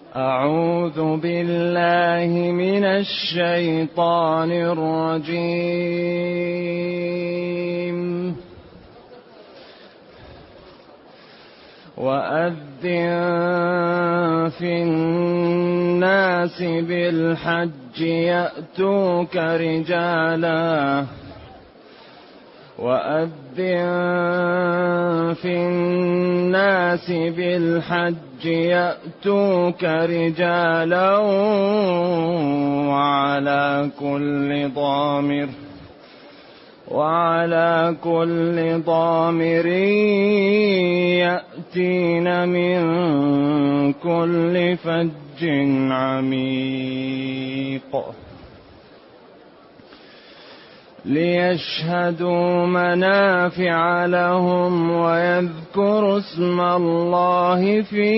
أعوذ بالله من الشيطان الرجيم. وأذن في الناس بالحج يأتوك رجالا وعلى كل ضامر يأتين من كل فج عميق ليشهدوا منافع لهم ويذكروا اسم الله في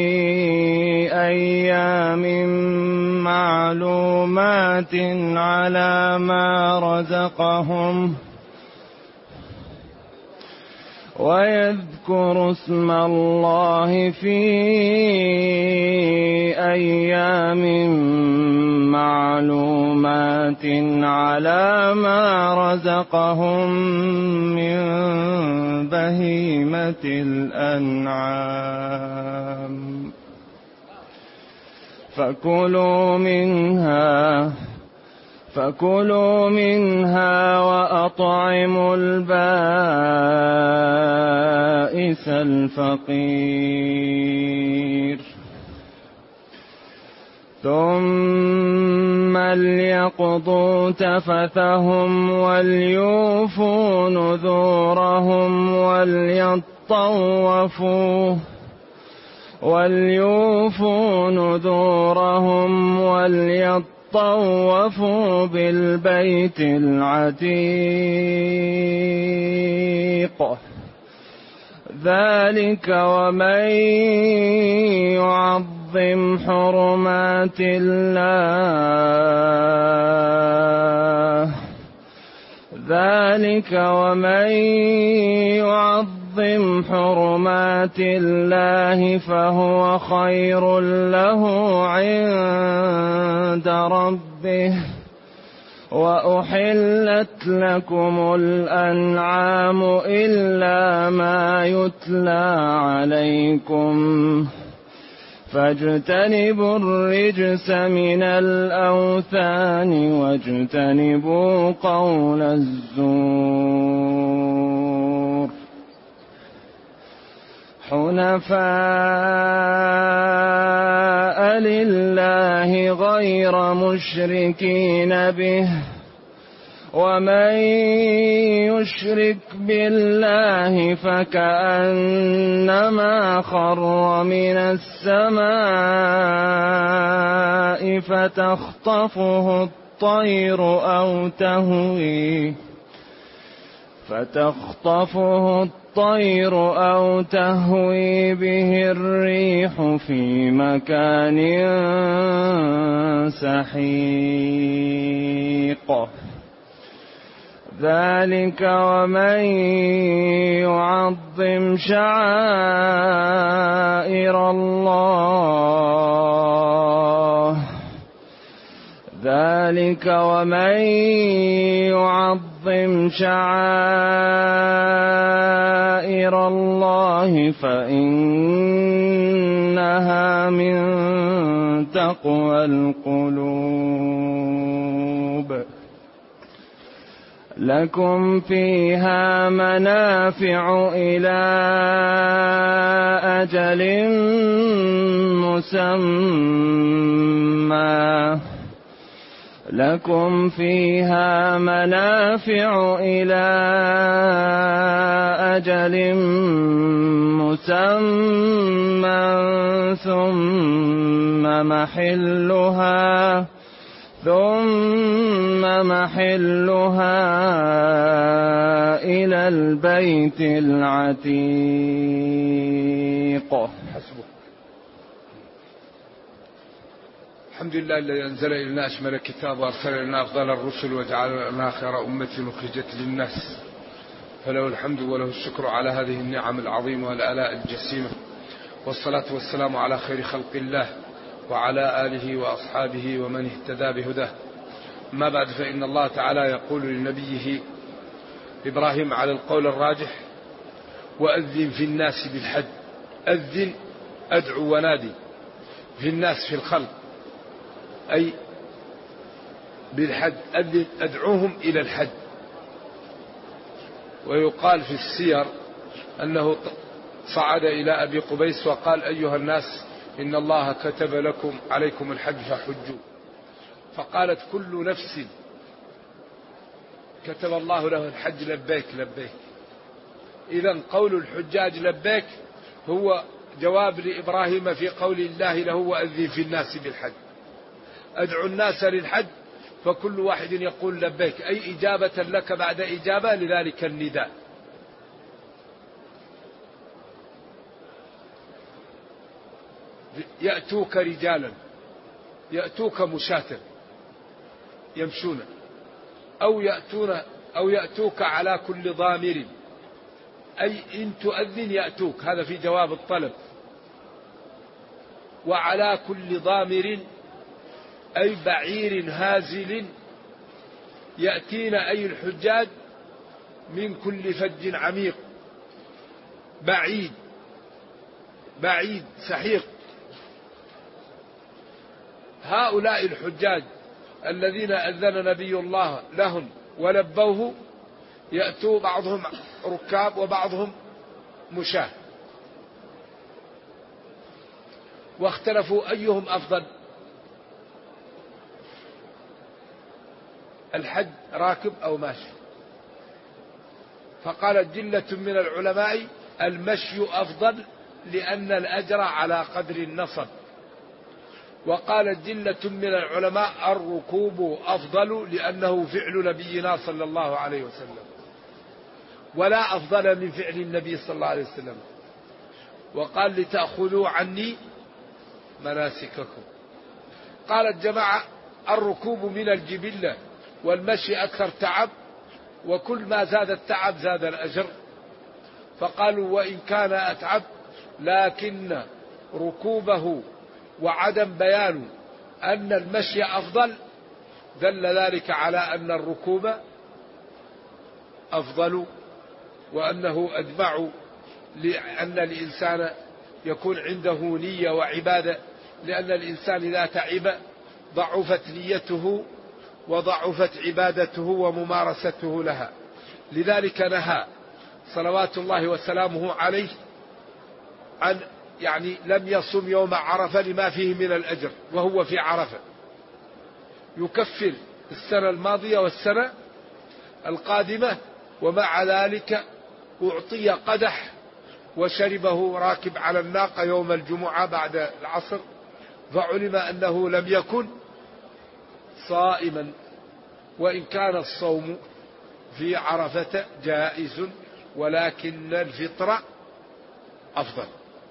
أيام معلومات على ما رزقهم من بهيمة الأنعام فكلوا منها وأطعموا البائس الفقير ثم ليقضوا تفثهم وليوفوا نذورهم وليطوفوا بالبيت العتيق ذلك ومن يعظم حرمات الله فهو خير له عند ربه وأحلت لكم الأنعام إلا ما يتلى عليكم فاجتنبوا الرجس من الأوثان واجتنبوا قول الزور حنفاء لله غير مشركين به ومن يشرك بالله فكأنما خر من السماء فتخطفه الطير أو تهوي به الريح في مكان سحيق ذلك ومن يعظم شعائر الله فإنها من تقوى القلوب لكم فيها منافع إلى أجل مسمى ثم محلها إلى البيت العتيق. الحمد لله الذي أنزل إلينا أشمل الكتاب وأرسل إلينا أفضل الرسل وجعلنا خير أمة أخرجت للناس، فله الحمد وله الشكر على هذه النعم العظيمة والآلاء الجسيمة، والصلاة والسلام على خير خلق الله وعلى آله وأصحابه ومن اهتدى بهداه. ما بعد، فإن الله تعالى يقول لنبيه إبراهيم على القول الراجح: وأذن في الناس بالحج. أذن، أدعو ونادي في الناس، في الخلق، أي بالحج. أذن، أدعوهم إلى الحج. ويقال في السير أنه صعد إلى أبي قبيس وقال: أيها الناس، إن الله كتب لكم عليكم الحج فحجوا. فقالت كل نفس كتب الله له الحج لبيك لبيك. إذن قول الحجاج لبيك هو جواب لإبراهيم في قول الله له: وأذن في الناس بالحج. أدعو الناس للحج، فكل واحد يقول لبيك، أي إجابة لك بعد إجابة لذلك النداء. يأتوك رجالا، يأتوك مشاة يمشون، أو يأتوك على كل ضامر، أي إن تؤذن يأتوك، هذا في جواب الطلب. وعلى كل ضامر أي بعير هازل يأتين، أي الحجاج، من كل فج عميق، بعيد بعيد سحيق. هؤلاء الحجاج الذين أذن نبي الله لهم ولبوه يأتوا بعضهم ركاب وبعضهم مشاة، واختلفوا أيهم أفضل، الحج راكب أو ماشي. فقالت جلة من العلماء: المشي أفضل لأن الأجر على قدر النصب. وقالت جلة من العلماء: الركوب أفضل لأنه فعل نبينا صلى الله عليه وسلم، ولا أفضل من فعل النبي صلى الله عليه وسلم. وقال: لتأخذوا عني مناسككم. قالت جماعة: الركوب من الجبلة، والمشي أكثر تعب، وكل ما زاد التعب زاد الأجر. فقالوا: وإن كان أتعب لكن ركوبه وعدم بيان أن المشي أفضل دل ذلك على أن الركوب أفضل، وأنه أجمع، لأن الإنسان يكون عنده نية وعبادة. لأن الإنسان إذا تعب ضعفت نيته وضعفت عبادته وممارسته لها. لذلك نهى صلوات الله وسلامه عليه عن لم يصم يوم عرفة لما فيه من الأجر وهو في عرفة، يكفر السنة الماضية والسنة القادمة. ومع ذلك أعطي قدح وشربه راكب على الناقة يوم الجمعة بعد العصر، فعلم أنه لم يكن صائما. وإن كان الصوم في عرفة جائز، ولكن الفطر أفضل،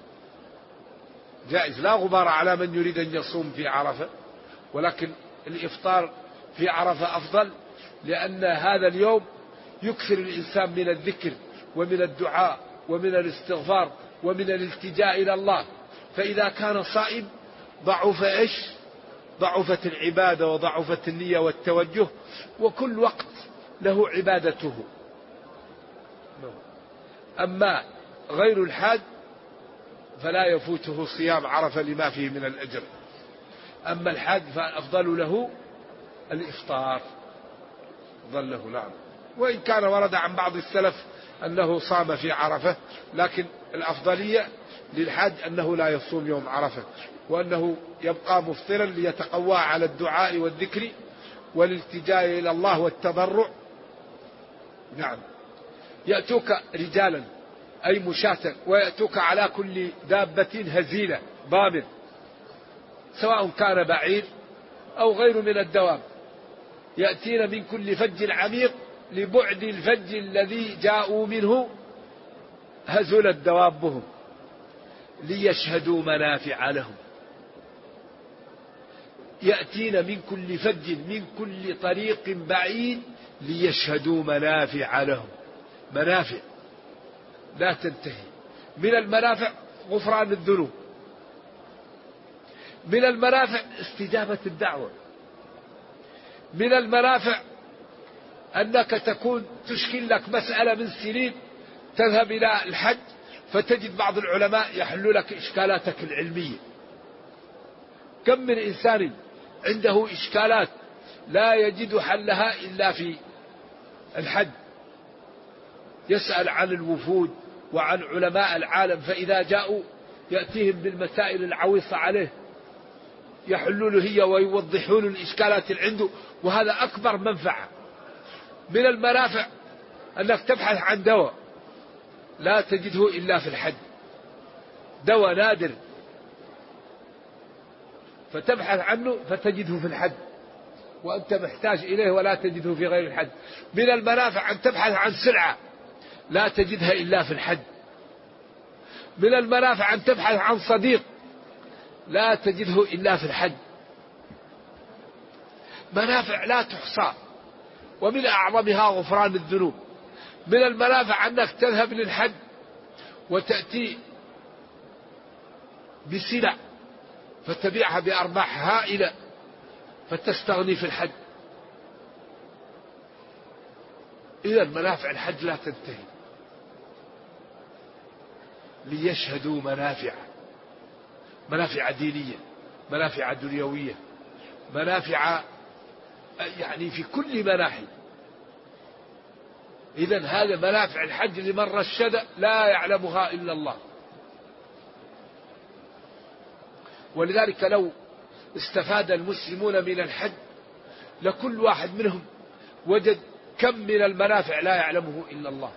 جائز، لا غبار على من يريد أن يصوم في عرفة، ولكن الإفطار في عرفة أفضل، لأن هذا اليوم يكثر الإنسان من الذكر ومن الدعاء ومن الاستغفار ومن الالتجاء إلى الله. فإذا كان صائم ضعف ضعفت العبادة وضعفت النية والتوجه، وكل وقت له عبادته. أما غير الحاج فلا يفوته صيام عرفة لما فيه من الأجر. أما الحاج فأفضل له الإفطار، أفضل له، نعم. وإن كان ورد عن بعض السلف أنه صام في عرفة، لكن الأفضلية للحاج أنه لا يصوم يوم عرفة، وأنه يبقى مفطرا ليتقوى على الدعاء والذكر والالتجاء إلى الله والتضرع. نعم. يأتوك رجالا أي مشاة، ويأتوك على كل دابة هزيلة ضامر، سواء كان بعير أو غير من الدواب. يأتين من كل فج عميق لبعد الفج الذي جاءوا منه هزلت دوابهم ليشهدوا منافع لهم. يأتين من كل فج، من كل طريق بعيد، ليشهدوا منافع لهم. منافع لا تنتهي. من المنافع غفران الذنوب، من المنافع استجابة الدعوة. من المنافع أنك تكون تشكل لك مسألة من سنين، تذهب إلى الحج فتجد بعض العلماء يحل لك إشكالاتك العلمية. كم من إنسان عنده إشكالات لا يجد حلها إلا في الحج، يسأل عن الوفود وعن علماء العالم، فإذا جاءوا يأتيهم بالمسائل العويصة عليه، يحلوا له هي ويوضحون الإشكالات اللي عنده، وهذا أكبر منفعة. من المنافع أنك تبحث عن دواء لا تجده إلا في الحج، دواء نادر فتبحث عنه فتجده في الحج، وأنت محتاج إليه ولا تجده في غير الحج. من المنافع أن تبحث عن سلعة لا تجدها إلا في الحج. من المنافع أن تبحث عن صديق لا تجده إلا في الحج. منافع لا تحصى، ومن أعظمها غفران الذنوب. من المنافع أنك تذهب للحج وتأتي بسلع فتبيعها بأرباح هائلة فتستغني في الحج. إذا منافع الحج لا تنتهي. ليشهدوا منافع دينية، منافع دنيوية، منافع يعني في كل مناحي. إذا هذا منافع الحج لمن رشد لا يعلمها إلا الله. ولذلك لو استفاد المسلمون من الحج لكل واحد منهم وجد كم من المنافع لا يعلمه إلا الله.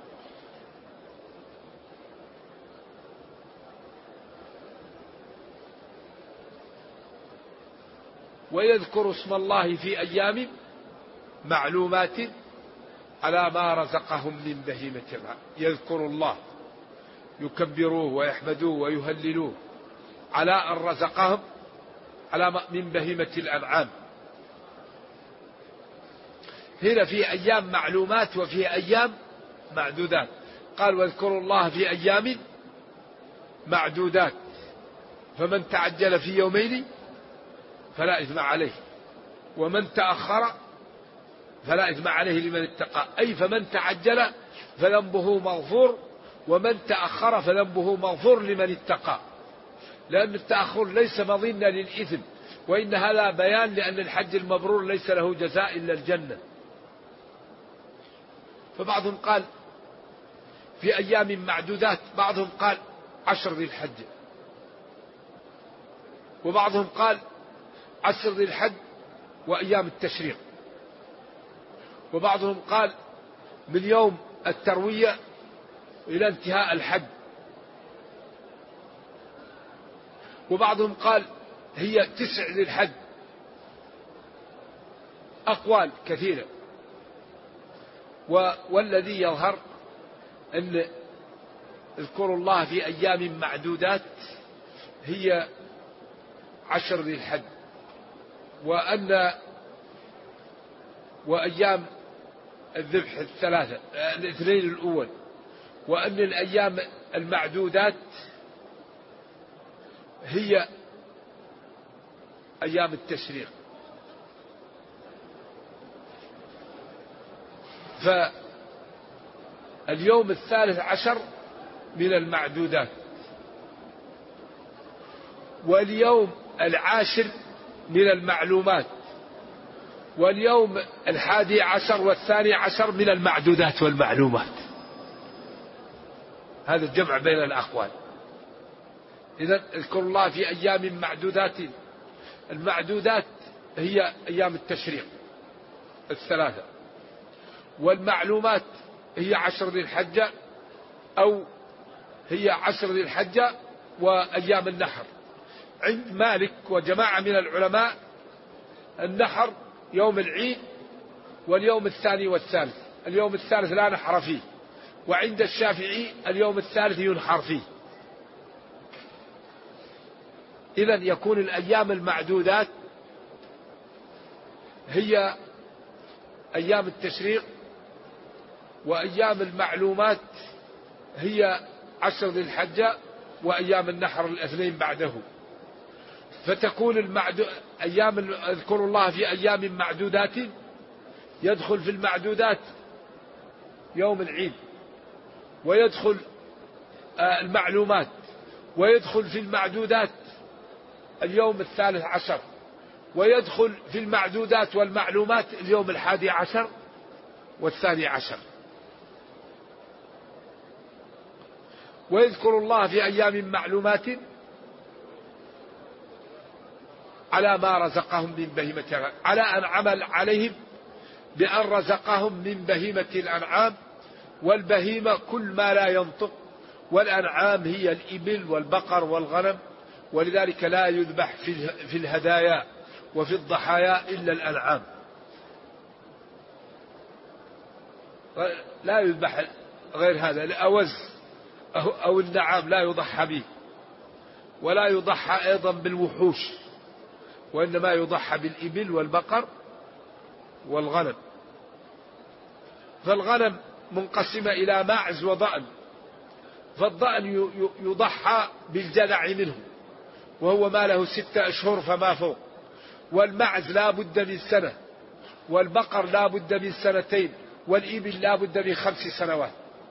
ويذكر اسم الله في أيام معلومات على ما رزقهم من بهيمة الأنعام. يذكر الله، يكبروه ويحمدوه ويهللوه على أن رزقهم من بهيمة الأنعام. هنا في أيام معلومات وفي أيام معدودات. قال واذكروا الله في أيام معدودات، فمن تعجل في يومين فلا إثم عليه، ومن تأخر فلا إثم عليه لمن اتقى. أي فمن تعجل فذنبه مغفور، ومن تأخر فذنبه مغفور لمن اتقى. لأن التأخر ليس مظنة للإثم، وإن هذا بيان لأن الحج المبرور ليس له جزاء إلا الجنة. فبعضهم قال في أيام معدودات، بعضهم قال 10 ذي الحج، وبعضهم قال 10 ذي الحج وأيام التشريق، وبعضهم قال من يوم التروية إلى انتهاء الحج، وبعضهم قال هي 9 ذي الحج. أقوال كثيرة، والذي يظهر أن اذكروا الله في أيام معدودات هي 10 ذي الحج، وأيام الذبح الثلاثة الاثنين الأول، وأن الأيام المعدودات هي أيام التشريق. فاليوم 13 من المعدودات، واليوم 10 من المعلومات، واليوم 11 و12 من المعدودات والمعلومات. هذا الجمع بين الأقوال. إذن اذكروا الله في أيام معدودات. المعدودات هي أيام التشريق الثلاثة، والمعلومات هي 10 ذي الحجة، أو هي 10 ذي الحجة وأيام النحر. عند مالك وجماعة من العلماء النحر يوم العيد واليوم الثاني والثالث. اليوم الثالث لا نحر فيه، وعند الشافعي اليوم الثالث ينحر فيه. إذن يكون الأيام المعدودات هي أيام التشريق، وأيام المعلومات هي 10 ذي الحجة وأيام النحر الاثنين بعده. فتكون اذكر الله في أيام معدودات، يدخل في المعدودات يوم العيد، ويدخل المعلومات، ويدخل في المعدودات اليوم 13، ويدخل في المعدودات والمعلومات اليوم 11 و12. ويذكر الله في أيام معلومات على ما رزقهم من بهيمة الأنعام، على أن عمل عليهم بأن رزقهم من بهيمة الأنعام. والبهيمة كل ما لا ينطق، والأنعام هي الإبل والبقر والغنم، ولذلك لا يذبح في الهدايا وفي الضحايا إلا الأنعام، لا يذبح غير هذا. الأوز أو النعام لا يضحى به، ولا يضحى أيضا بالوحوش، وإنما يضحى بالإبل والبقر والغنم. فالغنم منقسمة إلى ماعز وضأن، فالضأن يضحى بالجذع منه وهو ما له 6 أشهر فما فوق، والمعز لا بد من سنة، والبقر لا بد من 2، والإبل لا بد من 5 سنوات،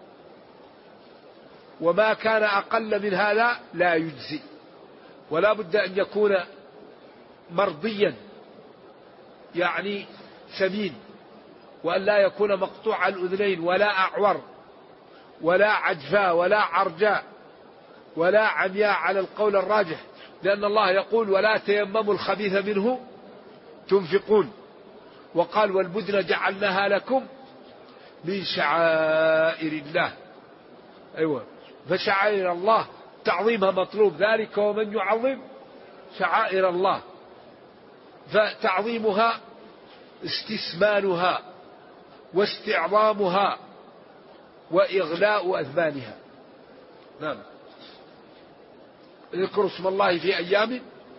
وما كان أقل من هذا لا يجزي، ولا بد أن يكون مرضيا يعني سمين، وأن لا يكون مقطوع الأذنين ولا أعور ولا عجفاء ولا عرجاء ولا عمياء على القول الراجح، لأن الله يقول ولا تيمموا الخبيث منه تنفقون، وقال والبدن جعلناها لكم من شعائر الله. أيوة، فشعائر الله تعظيمها مطلوب، ذلك ومن يعظم شعائر الله، فتعظيمها استثمانها واستعظامها وإغلاء أذبانها. نعم. يذكر اسم الله في أيام،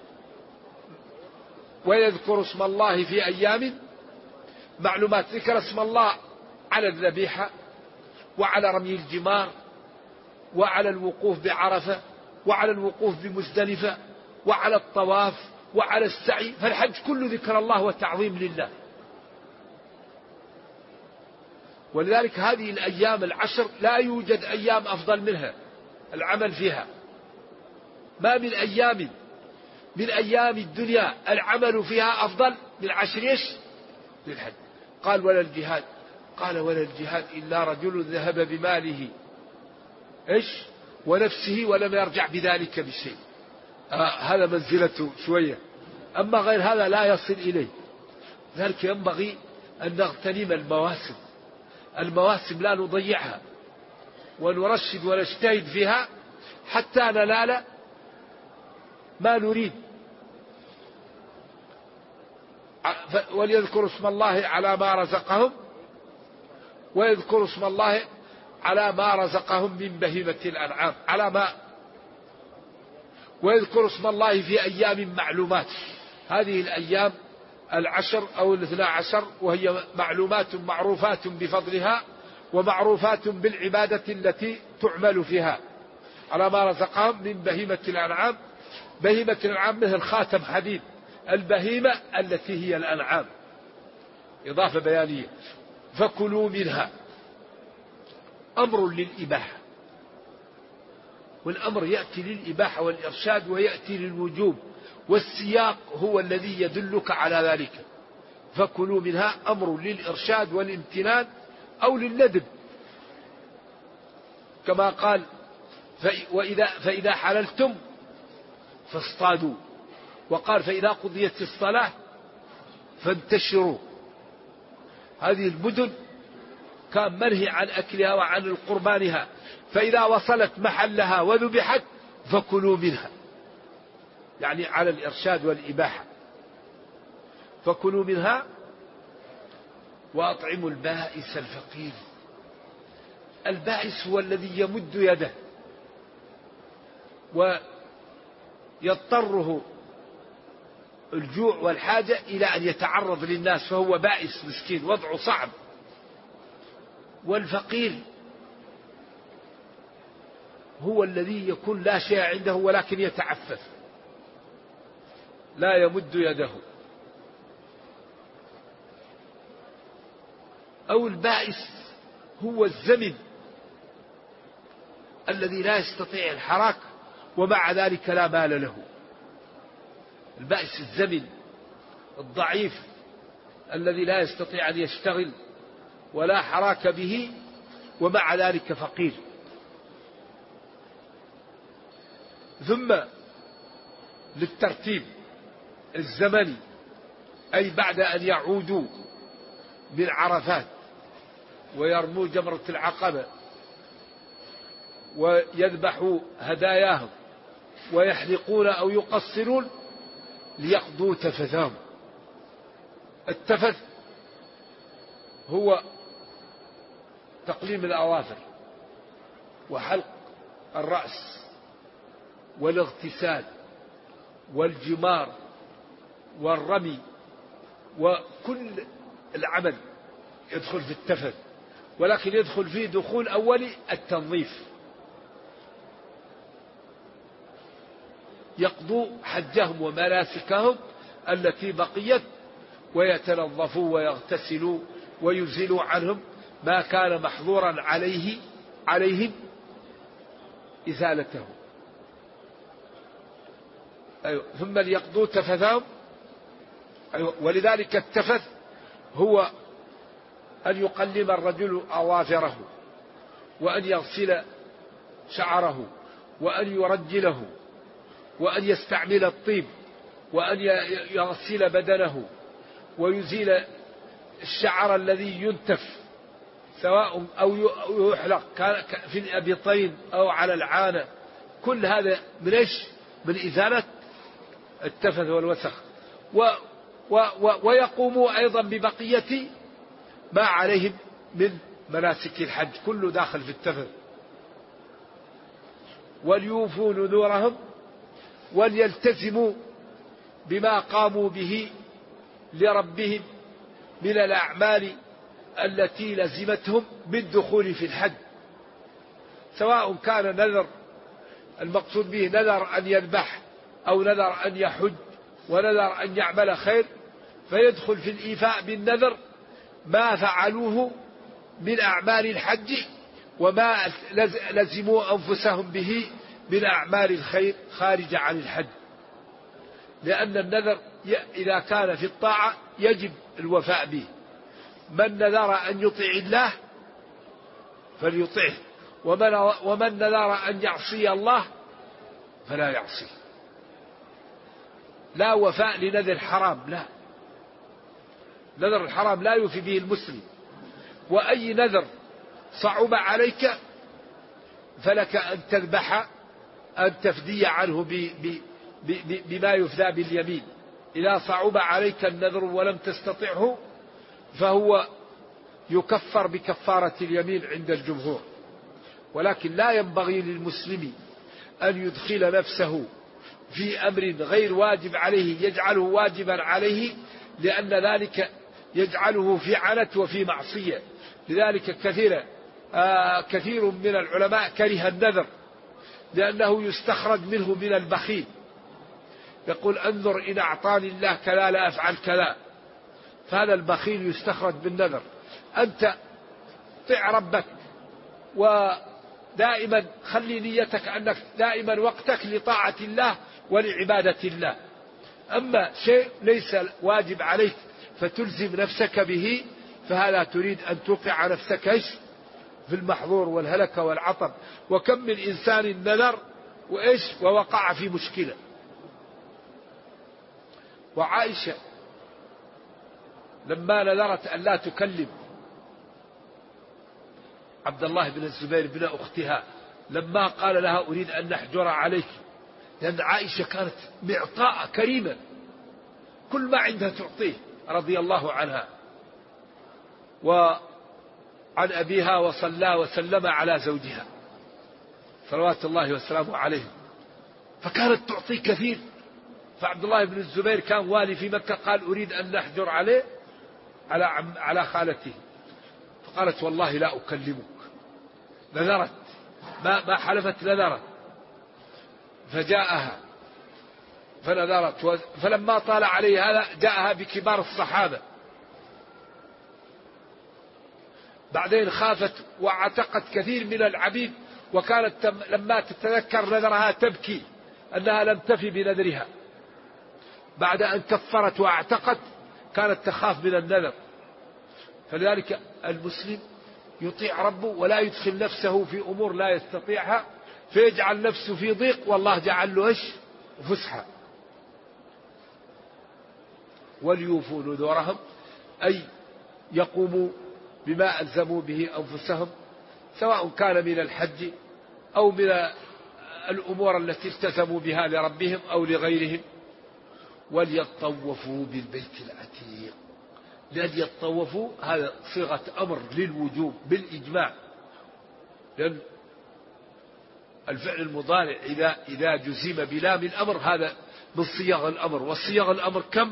ويذكر اسم الله في أيام معلومات. ذكر اسم الله على الذبيحة، وعلى رمي الجمار، وعلى الوقوف بعرفة، وعلى الوقوف بمزدلفة، وعلى الطواف، وعلى السعي. فالحج كله ذكر الله وتعظيم لله. ولذلك هذه الأيام 10 لا يوجد أيام أفضل منها العمل فيها. ما من أيام من أيام الدنيا العمل فيها أفضل من 10 للحج. قال ولا الجهاد، قال ولا الجهاد إلا رجل ذهب بماله ونفسه ولم يرجع بذلك بشيء. هذا منزلته شوية، أما غير هذا لا يصل إليه. ذلك ينبغي أن نغتنم المواسم لا نضيعها، ونرشد ونجتهد فيها حتى ننال ما نريد. وليذكر اسم الله على ما رزقهم، ويذكر اسم الله على ما رزقهم من بهيمة الأنعام، ويذكر اسم الله في أيام معلومات. هذه الأيام 10 أو 12 وهي معلومات معروفات بفضلها ومعروفات بالعبادة التي تعمل فيها، على ما رزقهم من بهيمة الأنعام. بهيمة الأنعام مثل خاتم حديد، البهيمة التي هي الأنعام، إضافة بيانية. فكلوا منها، أمر للإباحة، والأمر يأتي للإباحة والإرشاد ويأتي للوجوب، والسياق هو الذي يدلك على ذلك. فكلوا منها أمر للإرشاد والامتنان أو للندب، كما قال فإذا حللتم فاصطادوا، وقال فإذا قضيت الصلاة فانتشروا. هذه المدن كان منهي عن أكلها وعن قربانها، فإذا وصلت محلها وذبحت فكلوا منها، يعني على الإرشاد والإباحة. فكلوا منها وأطعموا البائس الفقير. البائس هو الذي يمد يده ويضطره الجوع والحاجة إلى أن يتعرض للناس، فهو بائس مسكين وضعه صعب. والفقير هو الذي يكون لا شيء عنده ولكن يتعفف. لا يمد يده. أو البائس هو الزمن الذي لا يستطيع الحراك ومع ذلك لا مال له. البائس الزمن الضعيف الذي لا يستطيع أن يشتغل ولا حراك به ومع ذلك فقير. ثم للترتيب الزمني، أي بعد أن يعودوا من عرفات ويرموا جمرة العقبة ويذبحوا هداياهم ويحلقون أو يقصرون ليقضوا تفثهم. التفث هو تقليم الأظافر وحلق الرأس والاغتسال والجمار والرمي، وكل العمل يدخل في التفث، ولكن يدخل فيه دخول أولي التنظيف. يقضوا حجهم ومناسكهم التي بقيت ويتنظفوا ويغتسلوا ويزيلوا عنهم ما كان محظورا عليهم إزالته. أيوة. ثم ليقضوا تفثهم. أيوة. ولذلك التفث هو أن يقلم الرجل أظافره وأن يغسل شعره وأن يرجله وأن يستعمل الطيب وأن يغسل بدنه ويزيل الشعر الذي ينتف سواء أو يحلق في الأبطين أو على العانة. كل هذا من إيش؟ من إزالة التفث والوسخ. ويقوموا أيضا ببقية ما عليهم من مناسك الحج، كله داخل في التفث. وليوفوا نذورهم، وليلتزموا بما قاموا به لربهم من الأعمال التي لزمتهم بالدخول في الحج، سواء كان نذر المقصود به نذر أن يذبح أو نذر أن يحج ونذر أن يعمل خير، فيدخل في الإيفاء بالنذر ما فعلوه من أعمال الحج وما لزموا أنفسهم به من أعمال الخير خارجة عن الحج. لأن النذر إذا كان في الطاعة يجب الوفاء به. من نذر أن يطيع الله فليطعه، ومن نذر أن يعصي الله فلا يعصيه. لا وفاء لنذر حرام، لا، نذر الحرام لا يوفي به المسلم. وأي نذر صعب عليك فلك أن تذبح، أن تفدي عنه بما يفدى باليمين. إذا صعب عليك النذر ولم تستطعه فهو يكفر بكفارة اليمين عند الجمهور. ولكن لا ينبغي للمسلم أن يدخل نفسه في أمر غير واجب عليه يجعله واجبا عليه، لأن ذلك يجعله في عنت وفي معصية. لذلك كثير من العلماء كره النذر لأنه يستخرج منه من البخيل. يقول أنظر إن أعطاني الله كذا لا أفعل كذا، فهذا البخيل يستخرج بالنذر. أنت طع ربك ودائما خلي نيتك أنك دائما وقتك لطاعة الله ولعبادة الله. أما شيء ليس واجب عليك فتلزم نفسك به فهذا تريد أن توقع نفسك في المحظور والهلكة والعطب. وكم من إنسان نذر ووقع في مشكلة. وعائشة لما نذرت أن لا تكلم عبد الله بن الزبير بن أختها لما قال لها أريد أن نحجر عليك، لأن عائشة كانت معطاء كريمة كل ما عندها تعطيه رضي الله عنها، وعن أبيها وصلى وسلم على زوجها صلوات الله وسلامه عليه، فكانت تعطي كثير. فعبد الله بن الزبير كان والي في مكة، قال أريد أن نحجر عليه على خالته، فقالت والله لا أكلمك، نذرت ما حلفت نذرت. فجاءها فنظرت، فلما طال عليه هذا جاءها بكبار الصحابة. بعدين خافت واعتقت كثير من العبيد، وكانت لما تتذكر نذرها تبكي أنها لم تفي بنذرها. بعد أن كفرت واعتقت كانت تخاف من النذر. فلذلك المسلم يطيع ربه ولا يدخل نفسه في أمور لا يستطيعها فيجعل نفسه في ضيق، والله جعل له إيش؟ فسحة. وليوفوا نذورهم، أي يقوموا بما ألزموا به أنفسهم، سواء كان من الحج أو من الأمور التي التزموا بها لربهم أو لغيرهم. وليطوفوا بالبيت العتيق. لأن يطوفوا هذا صيغة أمر للوجوب بالإجماع، لأن الفعل المضارع إذا جزم بلام الأمر هذا من صيغ الأمر. والصيغ الأمر كم؟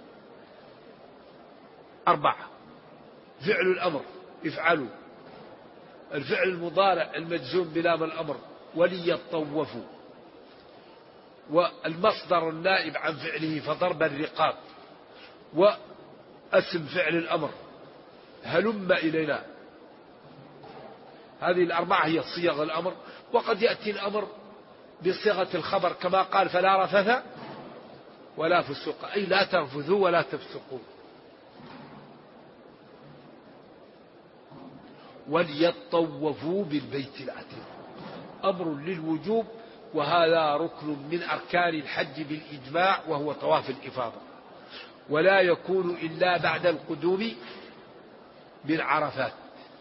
4. فعل الأمر افعلوا، الفعل المضارع المجزوم بلام الأمر وليطوفوا، والمصدر النائب عن فعله فضرب الرقاب، واسم فعل الأمر هلم إلينا. هذه ال4 هي صيغ الأمر. وقد يأتي الأمر بصيغة الخبر كما قال فلا رفث ولا فسوق، أي لا ترفثوا ولا تفسقوا. وليطوفوا بالبيت العتيق أمر للوجوب، وهذا ركن من أركان الحج بالإجماع، وهو طواف الإفاضة، ولا يكون إلا بعد القدوم من عرفات.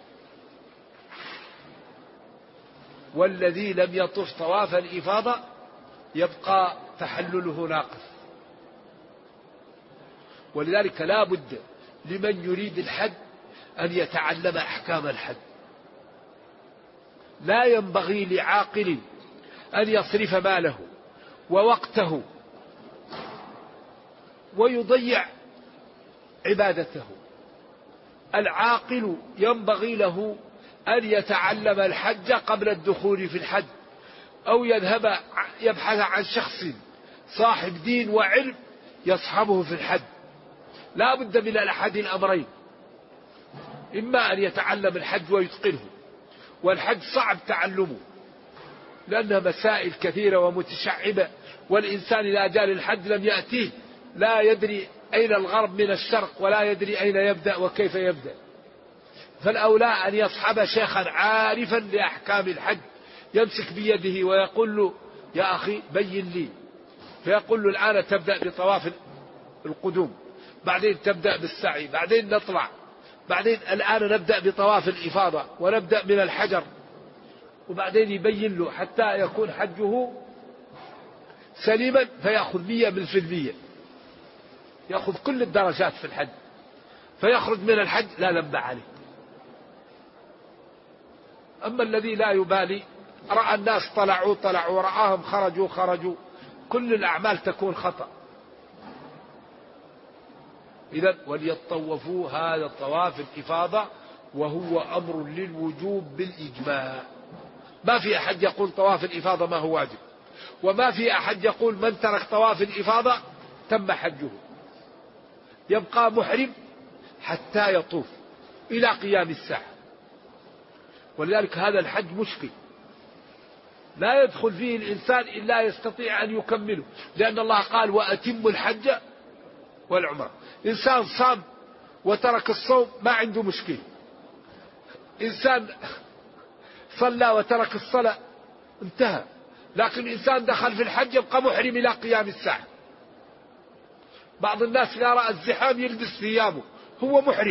والذي لم يطف طواف الإفاضة يبقى تحلله ناقص. ولذلك لا بد لمن يريد الحج أن يتعلم أحكام الحج. لا ينبغي لعاقل أن يصرف ماله ووقته ويضيع عبادته. العاقل ينبغي له أن يتعلم الحج قبل الدخول في الحج، أو يذهب يبحث عن شخص صاحب دين وعلم يصحبه في الحج. لا بد من الأحد الأمرين، إما أن يتعلم الحج ويتقنه، والحج صعب تعلمه لأنها مسائل كثيرة ومتشعبة، والإنسان إذا جاء للحج لم يأتيه لا يدري أين الغرب من الشرق، ولا يدري أين يبدأ وكيف يبدأ. فالأولى أن يصحب شيخا عارفا لأحكام الحج يمسك بيده ويقول له يا أخي بين لي، فيقول له الآن تبدأ بطواف القدوم، بعدين تبدأ بالسعي، بعدين نطلع، بعدين الآن نبدأ بطواف الإفاضة ونبدأ من الحجر، وبعدين يبين له حتى يكون حجه سليما فيأخذ 100%، يأخذ كل الدرجات في الحج، فيخرج من الحج لا لم عليه. أما الذي لا يبالي رأى الناس طلعوا رآهم خرجوا، كل الأعمال تكون خطأ. إذن وليطوفوا هذا الطواف الإفاضة، وهو أمر للوجوب بالإجماع. ما في أحد يقول طواف الإفاضة ما هو واجب، وما في أحد يقول من ترك طواف الإفاضة تم حجه. يبقى محرم حتى يطوف إلى قيام الساعة. ولذلك هذا الحج مشكل لا يدخل فيه الإنسان إلا يستطيع أن يكمله، لأن الله قال وأتم الحج والعمرة. إنسان صام وترك الصوم ما عنده مشكلة، إنسان صلى وترك الصلاة انتهى، لكن إنسان دخل في الحج يبقى محرم إلى قيام الساعة. بعض الناس إذا رأى الزحام يلبس ثيابه هو محرم.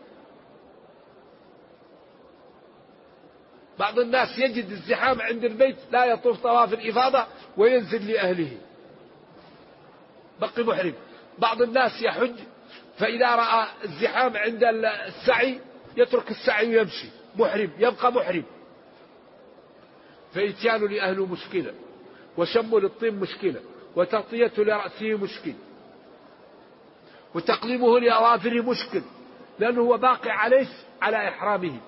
بعض الناس يجد الزحام عند البيت لا يطوف طواف الإفاضة وينزل لأهله بقي محرم. بعض الناس يحج فإذا رأى الزحام عند السعي يترك السعي ويمشي محرم، يبقى محرم. فإتيان لأهله مشكلة، وشم للطين مشكلة، وتغطية لرأسه مشكلة، وتقليمه لأظافره مشكل، لأنه هو باقي عليه على إحرامه.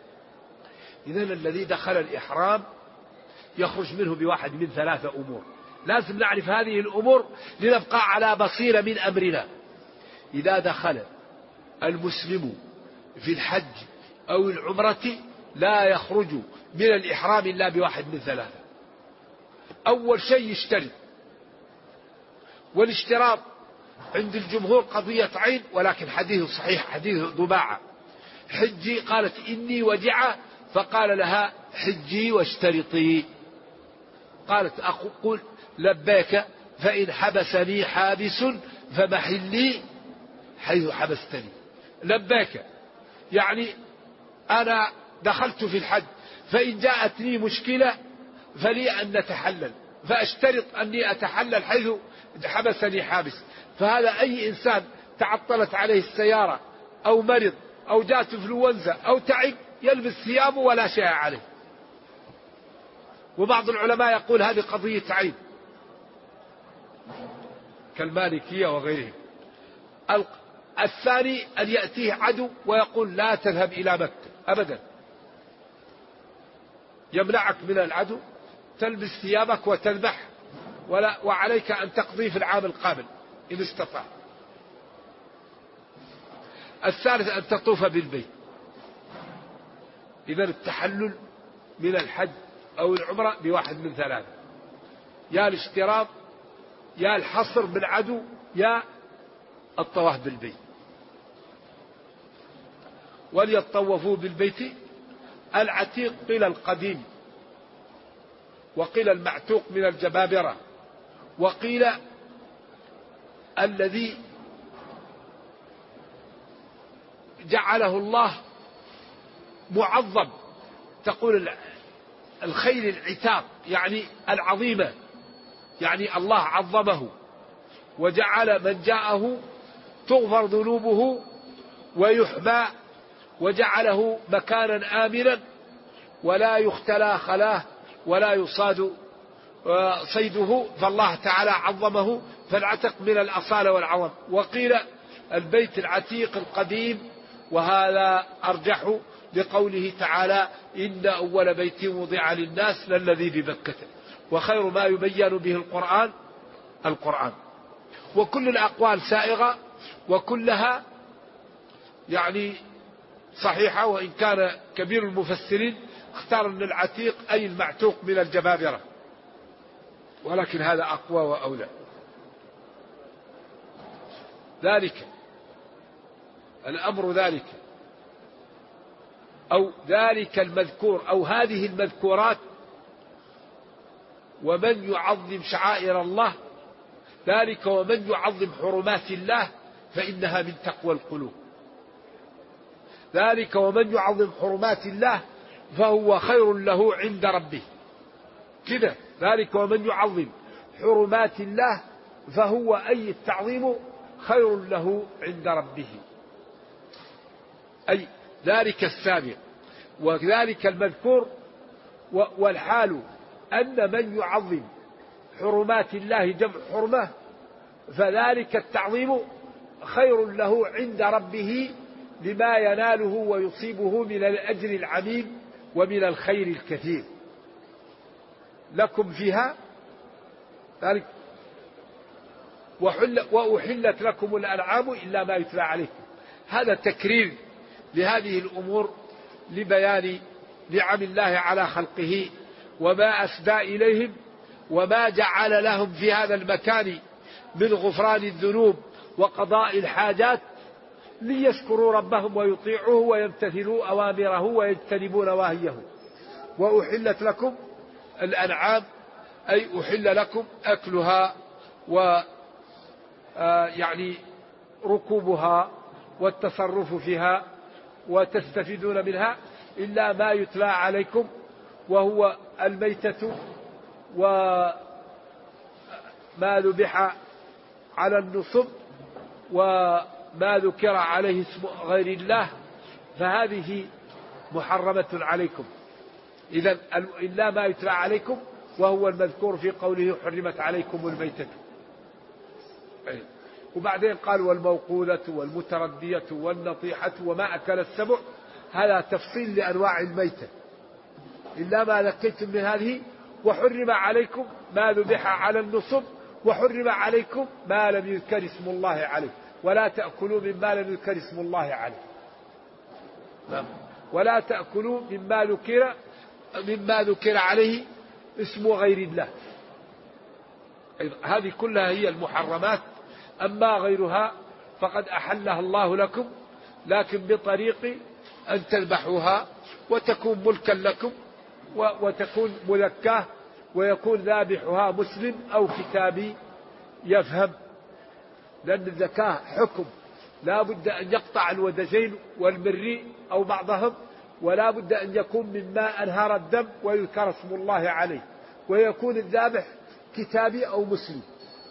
إذن الذي دخل الإحرام يخرج منه بواحد من 3 أمور: لازم نعرف هذه الأمور لنبقى على بصيرة من أمرنا. إذا دخل المسلم في الحج أو العمرة لا يخرج من الإحرام إلا بواحد من ثلاثة. أول شيء يشترط، والاشتراط عند الجمهور قضية عين، ولكن حديث صحيح، حديث ضباعة حجي، قالت إني وجعة، فقال لها حجي واشترطي، قالت أقول لبيك، فإن حبسني حابس فمحلي حيث حبستني. لبيك يعني أنا دخلت في الحج، فإن جاءتني مشكلة فلي أن نتحلل، فأشترط أني أتحلل حيث حبسني حابس. فهذا أي إنسان تعطلت عليه السيارة أو مرض أو جاءت انفلونزا أو تعب يلبس ثيابه ولا شيء عليه. وبعض العلماء يقول هذه قضية عين كالمالكية وغيرهم. الثاني أن يأتيه عدو ويقول لا تذهب إلى مكة أبدا، يمنعك من العدو، تلبس ثيابك وتذبح، وعليك أن تقضي في العام القابل إن استطاع. الثالث أن تطوف بالبيت. إذا التحلل من الحج أو العمرة بواحد من ثلاثة، يا الاشتراط، يا الحصر بالعدو، يا الطواف بالبيت. وليطوفوا بالبيت العتيق قيل القديم، وقيل المعتوق من الجبابرة، وقيل الذي جعله الله معظم، تقول الخيل العتاق يعني العظيمة، يعني الله عظمه وجعل من جاءه تغفر ذنوبه ويحمى، وجعله مكانا آمنا ولا يختلى خلاه ولا يصاد صيده، فالله تعالى عظمه، فالعتق من الأصالة والعظم. وقيل البيت العتيق القديم، وهذا أرجح لقوله تعالى إن أول بيت وضع للناس للذي بمكة، وخير ما يبين به القرآن. وكل الأقوال سائغة وكلها يعني صحيحة، وإن كان كبير المفسرين اختار أن العتيق أي المعتوق من الجبابرة، ولكن هذا أقوى وأولى. ذلك الأمر ذلك أو ذلك المذكور أو هذه المذكورات، ومن يعظم شعائر الله، ذلك ومن يعظم حرمات الله فإنها من تقوى القلوب. ذلك ومن يعظم حرمات الله فهو خير له عند ربه. كده ذلك ومن يعظم حرمات الله فهو أي التعظيم خير له عند ربه، أي ذلك السابق وذلك المذكور. والحال أن من يعظم حرمات الله جمع حرمة، فذلك التعظيم خير له عند ربه لما يناله ويصيبه من الأجر العميم ومن الخير الكثير. لكم فيها ذلك وأحلت لكم الأنعام إلا ما يتلى عليكم. هذا تكرير لهذه الأمور لبيان نعم الله على خلقه وما أسدى إليهم وما جعل لهم في هذا المكان من غفران الذنوب وقضاء الحاجات، ليشكروا ربهم ويطيعوه ويمتثلوا أوامره ويجتنبوا نواهيه. وأحلت لكم الأنعام أي أحل لكم أكلها يعني ركوبها والتصرف فيها وتستفيدون منها، إلا ما يتلى عليكم وهو الميتة وما ذبح على النصب وما ذكر عليه اسم غير الله، فهذه محرمة عليكم. إذن إلا ما يتلى عليكم وهو المذكور في قوله حرمت عليكم الميتة. وبعدين قال والموقوذة والمتردية والنطيحة وما أكل السبع، هذا تفصيل لأنواع الميتة. إلا ما ذكيتم من هذه وحرم عليكم ما ذبح على النصب، وحرم عليكم ما لم يذكر اسم الله عليه، ولا تأكلوا مما لم يذكر اسم الله عليه. ولا تأكلوا مما ذكر عليه اسم غير الله. هذه كلها هي المحرمات. أما غيرها فقد أحلها الله لكم، لكن بطريق أن تذبحوها وتكون ملكا لكم وتكون مذكاة، ويكون ذابحها مسلم أو كتابي يفهم. لأن الزكاة حكم، لا بد أن يقطع الودجين والمري أو بعضهم، ولا بد أن يكون مما أنهر الدم ويذكر اسم الله عليه، ويكون الذابح كتابي أو مسلم.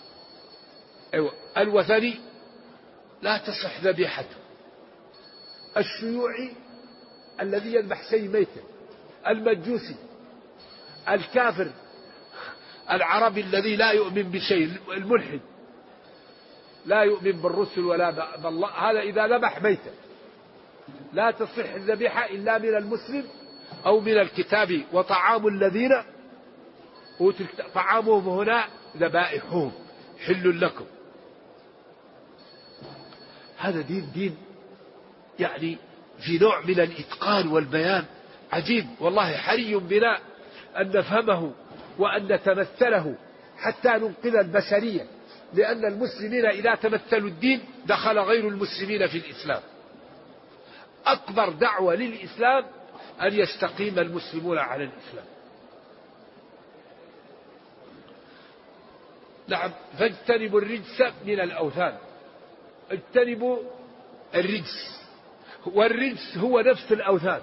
الوثني لا تصح ذبيحته. الشيوعي الذي يذبح شيء ميتا، المجوسي، الكافر، العربي الذي لا يؤمن بشيء، الملحد لا يؤمن بالرسل ولا بالله، هذا إذا ذبح ميتا لا تصح الذبيحة إلا من المسلم أو من الكتاب. وطعام الذين طعامهم هنا ذبائحهم حل لكم. هذا دين يعني في نوع من الإتقان والبيان عجيب. والله حري بنا أن نفهمه وأن نتمثله حتى ننقذ البشرية، لأن المسلمين إذا تمثلوا الدين دخل غير المسلمين في الإسلام. أكبر دعوة للإسلام أن يستقيم المسلمون على الإسلام. نعم. فاجتنبوا الرجس من الأوثان. اجتنبوا الرجس، والرجس هو نفس الأوثان.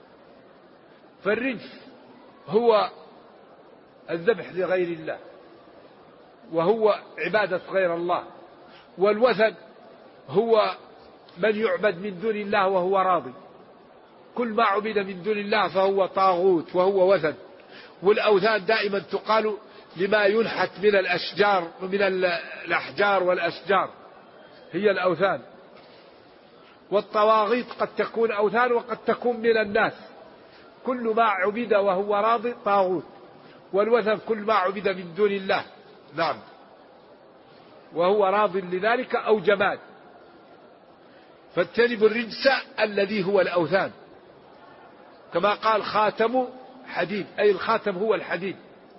فالرجس هو الذبح لغير الله، وهو عبادة غير الله. والوثن هو من يعبد من دون الله وهو راضي. كل ما عبد من دون الله فهو طاغوت وهو وثن. والأوثان دائما تقال لما ينحت من الأشجار، من الأحجار والأشجار هي الأوثان. والطواغيت قد تكون أوثان وقد تكون من الناس. كل ما عبد وهو راضي طاغوت، والوثن كل ما عبد من دون الله نعم وهو راض لذلك أو جماد. فاجتنبوا الرجس الذي هو الأوثان، كما قال خاتم حديد، أي الخاتم هو الحديد.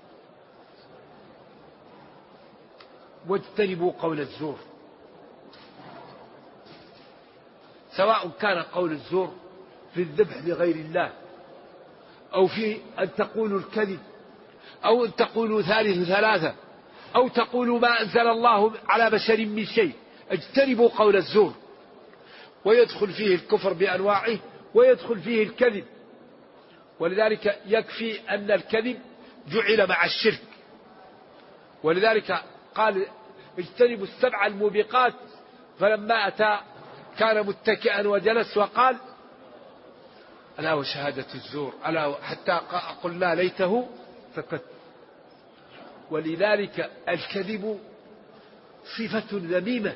واجتنبوا قول الزور، سواء كان قول الزور في الذبح لغير الله، أو في أن تقولوا الكذب، أو أن تقولوا ثالث ثلاثة، أو تقولوا ما أنزل الله على بشر من شيء. اجتنبوا قول الزور. ويدخل فيه الكفر بأنواعه، ويدخل فيه الكذب. ولذلك يكفي أن الكذب جعل مع الشرك. ولذلك قال اجتنبوا السبع الموبقات. فلما أتى كان متكئا وجلس وقال ألا وشهادة الزور، ألا حتى قلنا ليته سكت. ولذلك الكذب صفة ذميمة.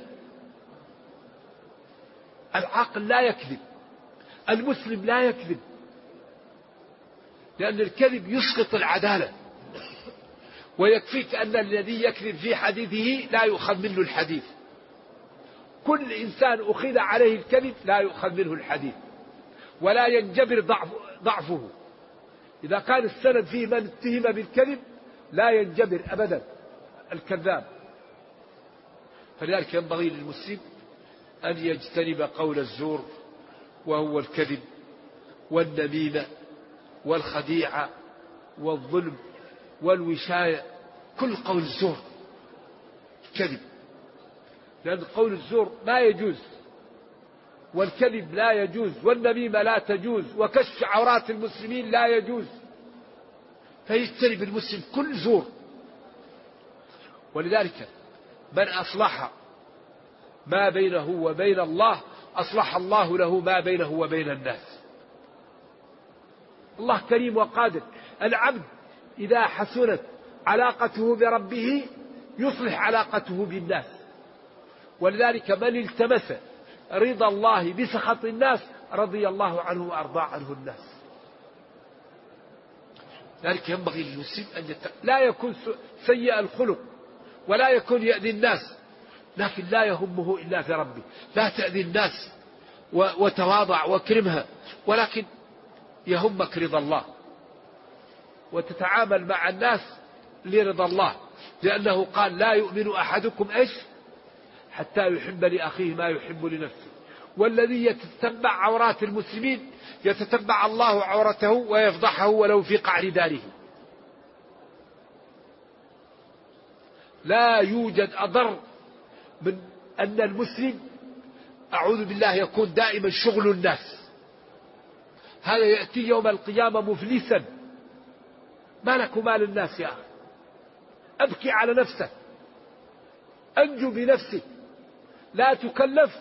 العاقل لا يكذب، المسلم لا يكذب، لأن الكذب يسقط العدالة. ويكفيك أن الذي يكذب في حديثه لا يؤخذ منه الحديث. كل إنسان أخذ عليه الكذب لا يؤخذ منه الحديث ولا ينجبر ضعفه. إذا كان السند فيه من اتهم بالكذب لا ينجبر أبدا الكذاب. فلذلك ينبغي للمسلم أن يجتنب قول الزور، وهو الكذب والنميمة والخديعة والظلم والوشاية. كل قول الزور كذب، لأن قول الزور ما يجوز، والكذب لا يجوز، والنميمة لا تجوز، وكشف عورات المسلمين لا يجوز. فيجتنب المسلم كل زور. ولذلك من أصلح ما بينه وبين الله أصلح الله له ما بينه وبين الناس. الله كريم وقادر. العبد إذا حسنت علاقته بربه يصلح علاقته بالناس. ولذلك من التمس رضا الله بسخط الناس رضي الله عنه وأرضى عنه الناس. لذلك ينبغي للمسلم أن لا يكون سيء الخلق ولا يكون يأذي الناس، لكن لا يهمه إلا في ربه. لا تأذي الناس وتواضع واكرمها، ولكن يهمك رضا الله، وتتعامل مع الناس لرضا الله، لأنه قال لا يؤمن أحدكم حتى يحب لأخيه ما يحب لنفسه. والذي يتتبع عورات المسلمين يتتبع الله عورته ويفضحه ولو في قعر داره. لا يوجد أضر من أن المسلم أعوذ بالله يكون دائما شغل الناس. هذا يأتي يوم القيامة مفلسا. ما لك مال الناس يا أخي؟ أبكي على نفسك، أنجو بنفسك، لا تكلف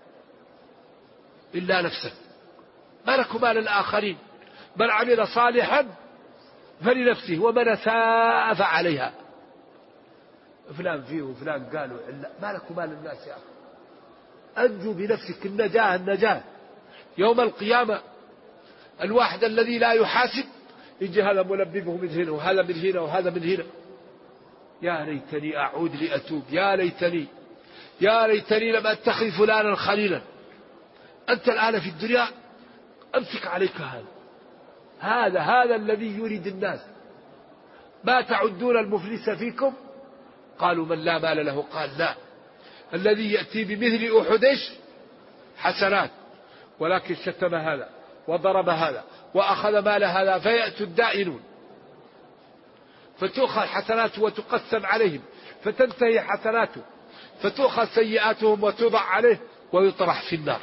إلا نفسك. ما لك مال الآخرين؟ من عمل صالحا فلنفسه ومن ساء فعليها. فلان فيه وفلان قالوا ما لك مال الناس يا أخي؟ أنجو بنفسك. النجاة يوم القيامة. الواحد الذي لا يحاسب يجي هذا ملببه من هنا وهذا من هنا وهذا من هنا. يا ليتني أعود لأتوب، يا ليتني لم أتخذ فلانا خليلا. أنت الآن في الدنيا أمسك عليك هذا الذي يريد الناس. ما تعدون المفلس فيكم؟ قالوا من لا مال له. قال لا، الذي يأتي بمثل أحد حسنات، ولكن شتم هذا وضرب هذا وأخذ مال هذا، فيأتي الدائنون فتؤخذ حسناته وتقسم عليهم، فتنتهي حسناته فتؤخذ سيئاتهم وتوضع عليه ويطرح في النار.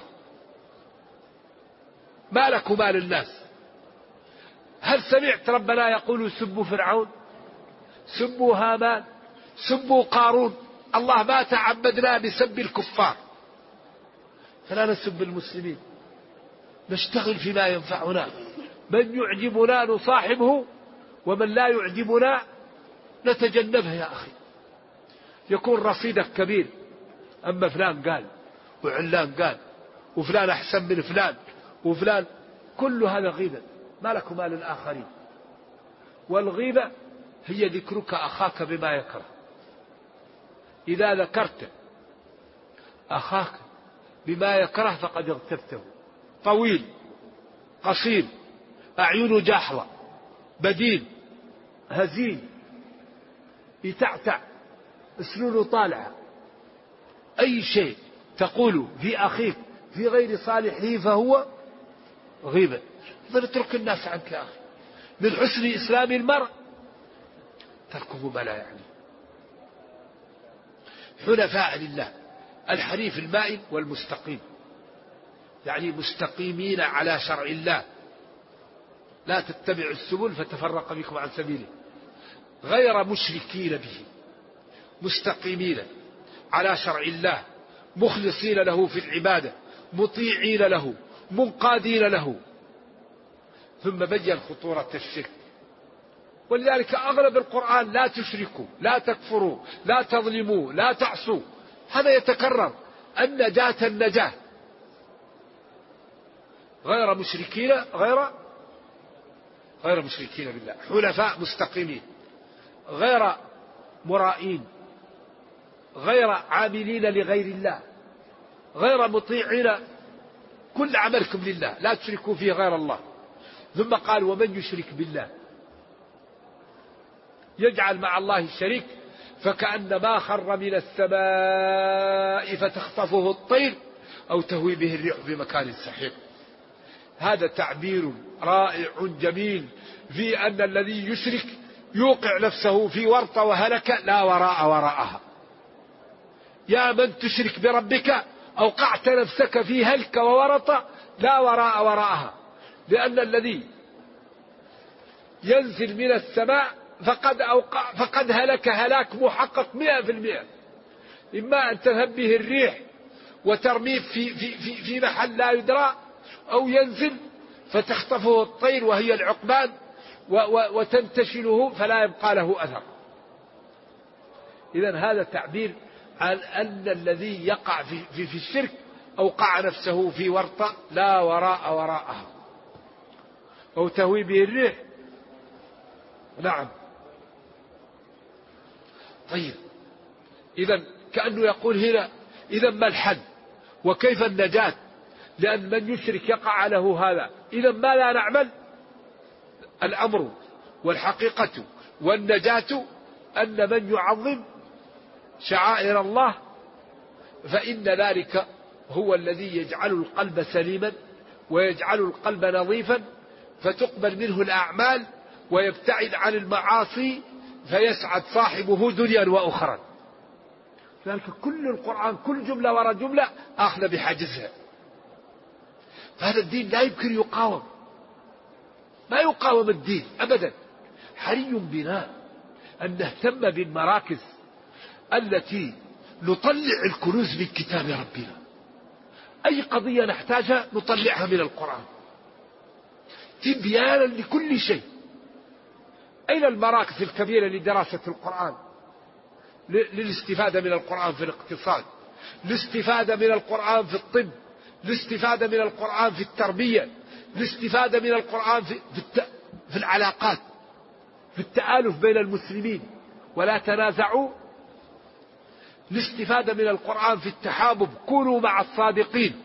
ما لك مال الناس؟ هل سمعت ربنا يقول سبوا فرعون، سبوا هامان، سبوا قارون؟ الله ما تعبدنا بسب الكفار. فلا نسب المسلمين، نشتغل فيما ينفعنا. من يعجبنا نصاحبه، ومن لا يعجبنا نتجنبه يا أخي. يكون رصيدك كبير، أما فلان قال وعلان قال وفلان أحسن من فلان وفلان، كل هذا غيبة. ما لك مال الآخرين. والغيبة هي ذكرك أخاك بما يكره. إذا ذكرت أخاك بما يكره فقد اغتبته. طويل، قصير، أعينه جاحظة، بدين، هزيل، يتعتع، اسنونه طالعة، أي شيء تقول في أخيك في غير صالحه فهو غيبة. اترك الناس عنك يا أخي. من حسن إسلام المرء تركه ما لا يعني. حنفاء لله، الحنيف المائل والمستقيم، يعني مستقيمين على شرع الله، لا تتبعوا السبل فتفرق بكم عن سبيله، غير مشركين به، مستقيمين على شرع الله، مخلصين له في العبادة، مطيعين له، منقادين له. ثم بين خطورة الشرك، ولذلك أغلب القرآن لا تشركوا، لا تكفروا، لا تظلموا، لا تعصوا. هذا يتكرر. النجاة غير مشركين، غير مشركين بالله، حنفاء مستقيمين، غير مرائين، غير عاملين لغير الله، غير مطيعين. كل عملكم لله، لا تشركوا فيه غير الله. ثم قال ومن يشرك بالله يجعل مع الله الشريك فكأنما خر من السماء فتخطفه الطير أو تهوي به الريح في مكان سحيق. هذا تعبير رائع جميل في أن الذي يشرك يوقع نفسه في ورطة وهلكة لا وراء وراءها. يا من تشرك بربك أوقعت نفسك في هلك وورطة لا وراء وراءها، لأن الذي ينزل من السماء فقد هلك هلاك محقق 100%. إما أن تذهب به الريح وترميه في محل لا يدرى، أو ينزل فتخطفه الطير وهي العقبان وتنتشله فلا يبقى له أثر. إذن هذا تعبير عن أن الذي يقع في الشرك أوقع نفسه في ورطة لا وراء وراءها، أو تهوي به الريح نعم. طيب، إذا كأنه يقول هنا إذا ما الحل وكيف النجاة؟ لأن من يشرك يقع له هذا، إذا ما لا نعمل؟ الأمر والحقيقة والنجاة أن من يعظم شعائر الله فإن ذلك هو الذي يجعل القلب سليما ويجعل القلب نظيفا، فتقبل منه الأعمال ويبتعد عن المعاصي، فيسعد صاحبه دنيا وأخرى. لذلك كل القرآن كل جملة وراء جملة أخذ بحاجزها. فهذا الدين لا يمكن يقاوم، ما يقاوم الدين أبدا. حري بنا أن نهتم بالمراكز التي نطلع الكنوز من كتاب ربنا. أي قضية نحتاجها نطلعها من القرآن تبيانا لكل شيء. أين المراكز الكبيرة لدراسة القرآن، للاستفادة من القرآن في الاقتصاد، الاستفادة من القرآن في الطب، الاستفادة من القرآن في التربية، الاستفادة من القرآن في العلاقات، في التآلف بين المسلمين ولا تنازعوا، الاستفادة من القرآن في التحابب، كونوا مع الصادقين،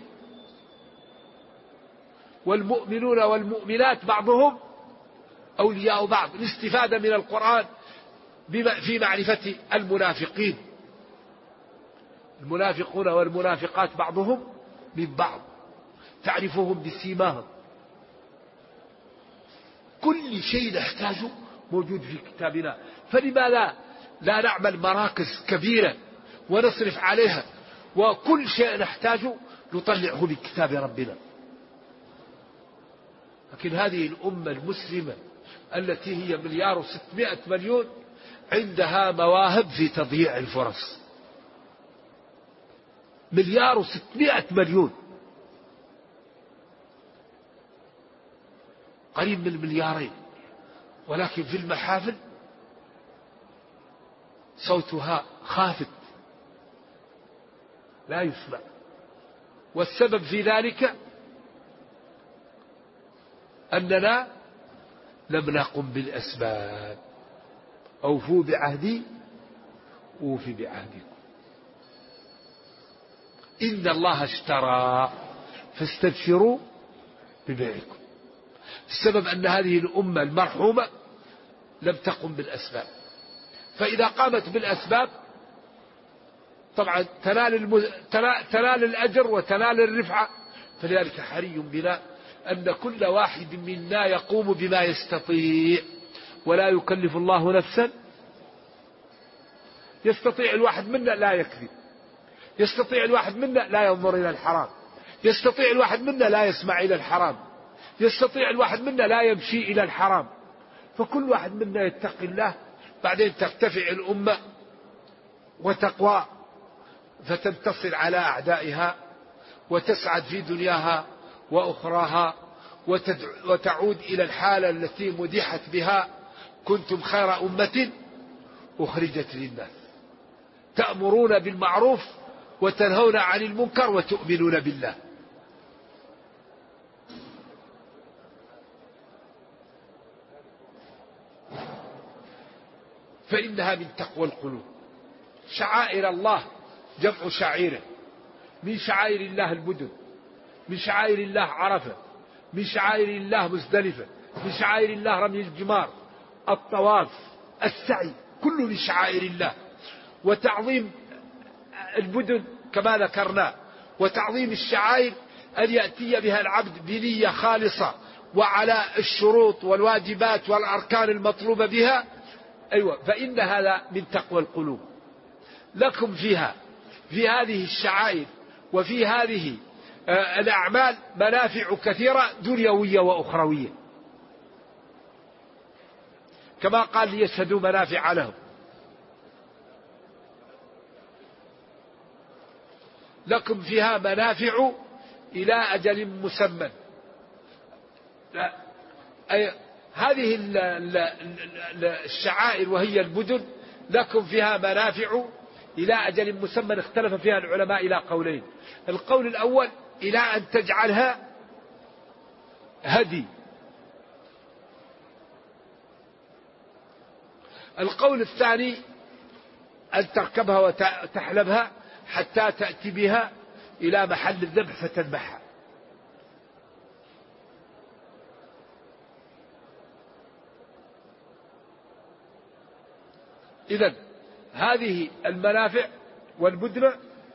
والمؤمنون والمؤمنات بعضهم أولياء بعض، الاستفادة من القرآن في معرفة المنافقين، المنافقون والمنافقات بعضهم من بعض تعرفهم بسيماهم. كل شيء نحتاجه موجود في كتابنا، فلماذا لا نعمل مراكز كبيرة ونصرف عليها، وكل شيء نحتاجه نطلعه من كتاب ربنا. لكن هذه الأمة المسلمة التي هي 1,600,000,000 عندها مواهب في تضييع الفرص. 1,600,000,000 قريب من 2,000,000,000، ولكن في المحافل صوتها خافت لا يسمع. والسبب في ذلك أننا لم نقم بالأسباب. أوفوا بعهدي أوفي بعهدكم، إن الله اشترى فاستبشروا ببيعكم. السبب أن هذه الأمة المرحومة لم تقم بالأسباب، فإذا قامت بالأسباب طبعا تنال الأجر وتنال الرفعة. فلذلك حري بنا أن كل واحد منا يقوم بما يستطيع، ولا يكلف الله نفسا. يستطيع الواحد منا لا يكذب، يستطيع الواحد منا لا ينظر إلى الحرام، يستطيع الواحد منا لا يسمع إلى الحرام، يستطيع الواحد منا لا يمشي إلى الحرام. فكل واحد منا يتقي الله، بعدين ترتفع الأمة وتقوى، فتنتصر على أعدائها وتسعد في دنياها وأخراها، وتعود إلى الحالة التي مدحت بها: كنتم خير أمة أخرجت للناس تأمرون بالمعروف وتنهون عن المنكر وتؤمنون بالله. فإنها من تقوى القلوب. شعائر الله جمع شعيرة. من شعائر الله المدن، من شعائر الله عرفة، من شعائر الله مزدلفة، من شعائر الله رمي الجمار، الطواف، السعي، كله من شعائر الله. وتعظيم المدن كما ذكرنا، وتعظيم الشعائر أن يأتي بها العبد بنية خالصة وعلى الشروط والواجبات والأركان المطلوبة بها. أيوة، فإن هذا من تقوى القلوب. لكم فيها، في هذه الشعائر وفي هذه الأعمال منافع كثيرة دنيوية وأخروية، كما قال: ليشهدوا منافع لهم. لكم فيها منافع إلى أجل مسمى. هذه الشعائر وهي المدن لكم فيها منافع إلى أجل مسمى، اختلف فيها العلماء إلى قولين. القول الأول: إلى أن تجعلها هدي، القول الثاني أن تركبها وتحلبها حتى تأتي بها إلى محل الذبح فتذبحها. إذن هذه المنافع والبدنة.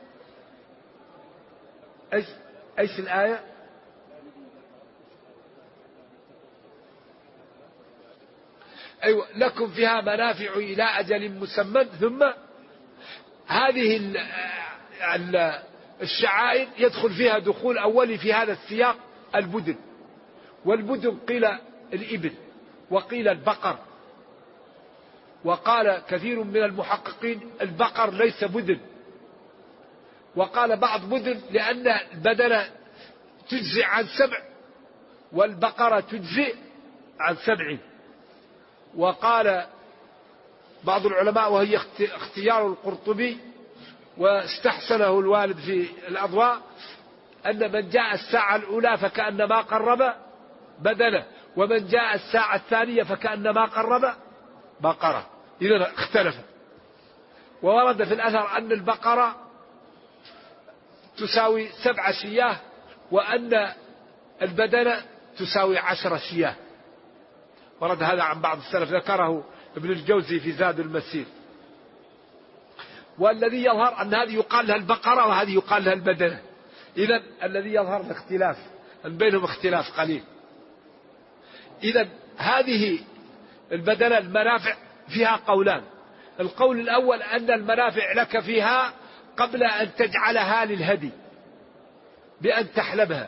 ايش الآية؟ أيوة، لكم فيها منافع إلى أجل مسمى. ثم هذه الشعائر يدخل فيها دخول أولي في هذا السياق البدن، والبدن قيل الإبل وقيل البقر، وقال كثير من المحققين البقر ليس بدن، وقال بعض بدن لأن البدنة تجزئ عن 7 والبقرة تجزئ عن 7. وقال بعض العلماء وهي اختيار القرطبي واستحسنه الوالد في الأضواء أن من جاء الساعة الأولى فكأنما قرب بدنه، ومن جاء الساعة الثانية فكأنما قرب بقرة. إذا اختلف. وورد في الأثر أن البقرة تساوي 7 شياه وأن البدنة تساوي 10 شياه. ورد هذا عن بعض السلف، ذكره ابن الجوزي في زاد المسير. والذي يظهر أن هذه يقال لها البقرة وهذه يقال لها البدنة. إذن الذي يظهر الاختلاف، أن بينهم اختلاف قليل. إذن هذه البدنة المنافع فيها قولان. القول الأول أن المنافع لك فيها قبل أن تجعلها للهدي بأن تحلبها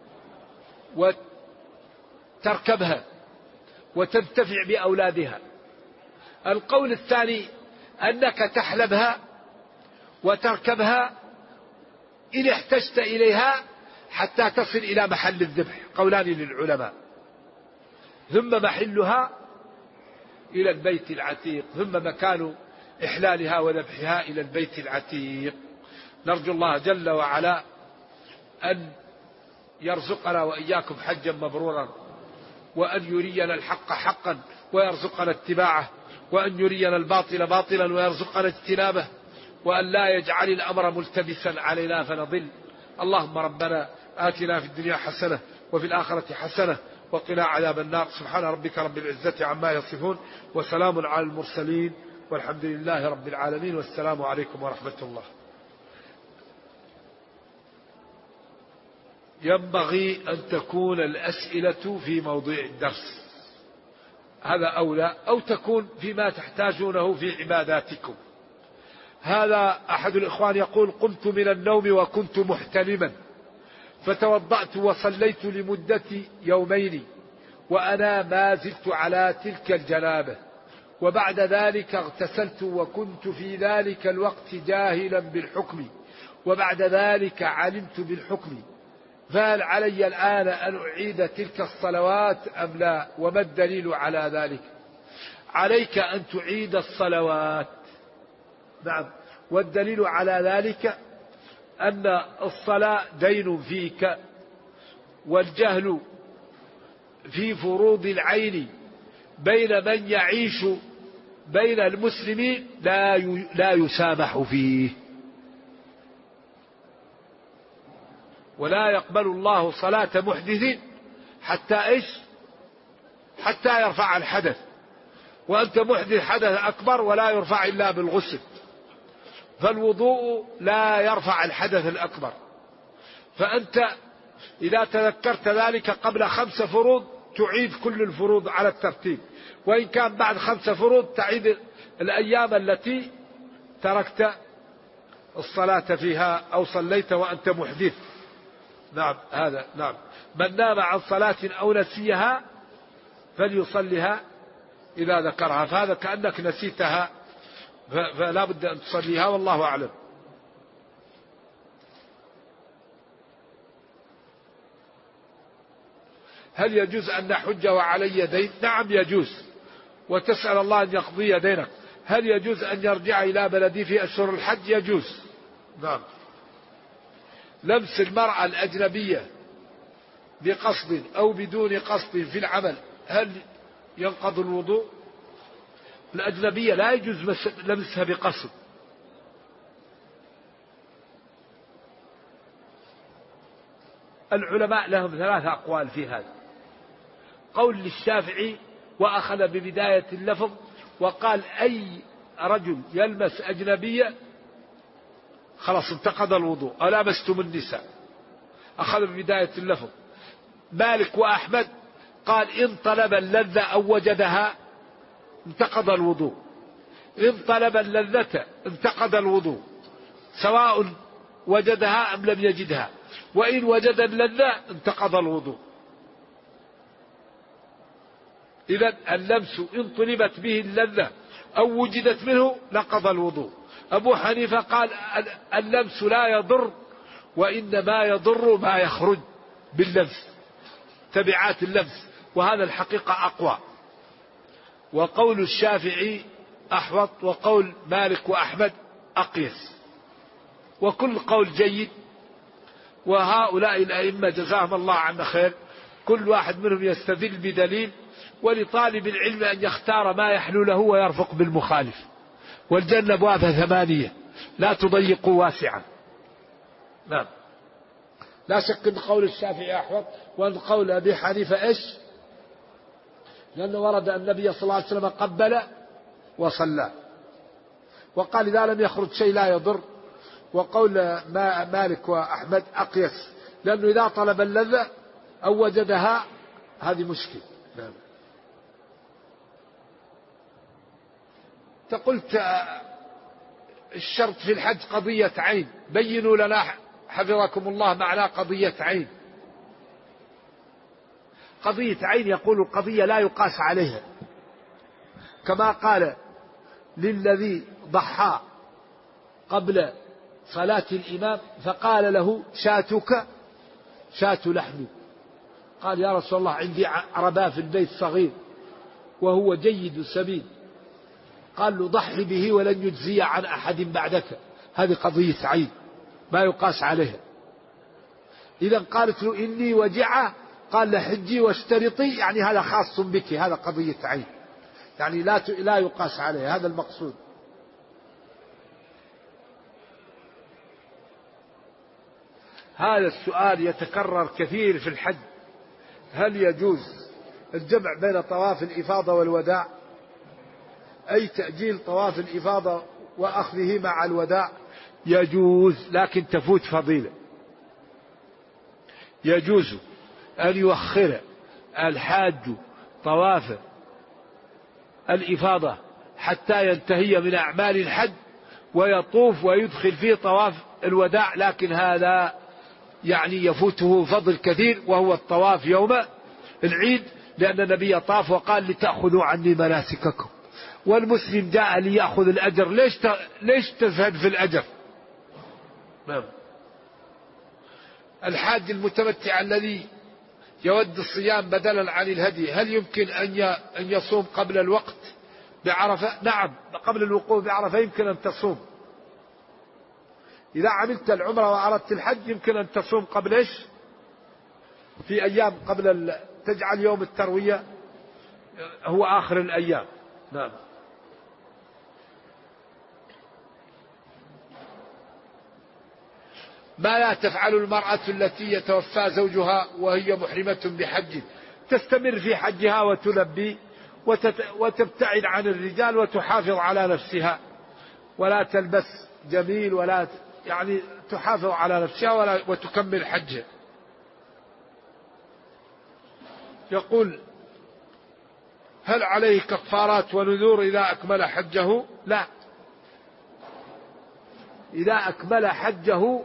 وتركبها وتنتفع بأولادها. القول الثاني أنك تحلبها وتركبها إن احتجت إليها حتى تصل إلى محل الذبح. قولان للعلماء. ثم محلها إلى البيت العتيق، ثم مكان إحلالها وذبحها إلى البيت العتيق. نرجو الله جل وعلا أن يرزقنا وإياكم حجا مبرورا، وأن يرينا الحق حقا ويرزقنا اتباعه، وأن يرينا الباطل باطلا ويرزقنا اجتنابه، وأن لا يجعل الأمر ملتبسا علينا فنضل. اللهم ربنا آتنا في الدنيا حسنة وفي الآخرة حسنة وقنا عذاب النار. سبحان ربك رب العزة عما يصفون وسلام على المرسلين والحمد لله رب العالمين، والسلام عليكم ورحمة الله. ينبغي أن تكون الأسئلة في موضوع الدرس، هذا أولى، أو تكون فيما تحتاجونه في عباداتكم. هذا أحد الإخوان يقول: قمت من النوم وكنت محتلما فتوضأت وصليت لمدة 2 يوم وأنا ما زلت على تلك الجنابة، وبعد ذلك اغتسلت وكنت في ذلك الوقت جاهلا بالحكم، وبعد ذلك علمت بالحكم، فهل علي الآن أن أعيد تلك الصلوات أم لا؟ وما الدليل على ذلك؟ عليك أن تعيد الصلوات. نعم، والدليل على ذلك أن الصلاة دين فيك، والجهل في فروض العين بين من يعيش بين المسلمين لا يسامح فيه، ولا يقبل الله صلاة محدث حتى يرفع الحدث، وأنت محدث حدث أكبر ولا يرفع إلا بالغسل، فالوضوء لا يرفع الحدث الأكبر. فأنت إذا تذكرت ذلك قبل 5 فروض تعيد كل الفروض على الترتيب، وإن كان بعد 5 فروض تعيد الأيام التي تركت الصلاة فيها أو صليت وأنت محدث. نعم، هذا نعم. من نام عن صلاة أو نسيها فليصلها إذا ذكرها، فهذا كأنك نسيتها فلا بد أن تصليها، والله أعلم. هل يجوز أن نحج وعلي دين؟ نعم يجوز، وتسأل الله أن يقضي دينك. هل يجوز أن يرجع إلى بلدي في أشهر الحج؟ يجوز. نعم. لمس المرأة الأجنبية بقصد أو بدون قصد في العمل هل ينقض الوضوء؟ الأجنبية لا يجوز لمسها بقصد. العلماء لهم 3 أقوال في هذا. قول للشافعي وأخذ ببداية اللفظ وقال أي رجل يلمس أجنبية خلاص انتقض الوضوء، أو لامستم النساء، أخذ ببداية اللفظ. مالك وأحمد قال إن طلب اللذة أو وجدها انتقض الوضوء، إن طلب اللذة انتقض الوضوء سواء وجدها أم لم يجدها، وإن وجد اللذة انتقض الوضوء. إذن اللمس إن طلبت به اللذة أو وجدت منه نقض الوضوء. أبو حنيفة قال اللمس لا يضر، وإنما يضر ما يخرج باللمس، تبعات اللمس، وهذا الحقيقة أقوى. وقول الشافعي أحوط، وقول مالك وأحمد أقيس، وكل قول جيد. وهؤلاء الأئمة جزاهم الله عنا خير كل واحد منهم يستدل بدليل، ولطالب العلم أن يختار ما يحلو له ويرفق بالمخالف. والجنة أبوابها 8 لا تضيقوا واسعا. نعم، لا شك أن قول الشافعي أحوط، وأن قول أبي حنيفة إيش؟ لأنه ورد النبي صلى الله عليه وسلم قبل وصلى، وقال إذا لم يخرج شيء لا يضر. وقول مالك وأحمد أقيس، لأنه إذا طلب اللذة أو وجدها هذه مشكلة. نعم. قلت الشرط في الحج قضية عين، بينوا لنا حفظكم الله معنى قضية عين. قضية عين يقول قضية لا يقاس عليها، كما قال للذي ضحى قبل صلاة الإمام فقال له شاتك شاة لحم، قال يا رسول الله عندي عرباء في البيت صغير وهو جيد سمين، قال له ضحي به ولن يجزي عن أحد بعدك. هذه قضية عين ما يقاس عليها. إذا قالت له إني وجعة قال لحجي واشترطي، يعني هذا خاص بك، هذا قضية عين، يعني لا يقاس عليها، هذا المقصود. هذا السؤال يتكرر كثير في الحج: هل يجوز الجمع بين طواف الإفاضة والوداع، أي تأجيل طواف الإفاضة وأخذه مع الوداع؟ يجوز، لكن تفوت فضيلة. يجوز أن يؤخر الحاج طواف الإفاضة حتى ينتهي من أعمال الحج ويطوف ويدخل فيه طواف الوداع، لكن هذا يعني يفوته فضل كثير، وهو الطواف يوم العيد، لأن النبي طاف وقال لتأخذوا عني مناسككم. والمسلم جاء ليأخذ الأجر، ليش تزهد في الأجر؟ نعم. الحاج المتمتع الذي يود الصيام بدلا عن الهدي، هل يمكن أن يصوم قبل الوقت بعرفة؟ نعم، قبل الوقوف بعرفة يمكن أن تصوم. إذا عملت العمرة وأردت الحج يمكن أن تصوم قبل إيش؟ في أيام قبل تجعل يوم التروية هو آخر الأيام. نعم. ما لا تفعل المرأة التي يتوفى زوجها وهي محرمة بحج؟ تستمر في حجها وتلبي وتبتعد عن الرجال وتحافظ على نفسها، ولا تلبس جميل، ولا يعني تحافظ على نفسها وتكمل حجها. يقول: هل عليه كفارات ونذور إذا أكمل حجه؟ لا، إذا أكمل حجه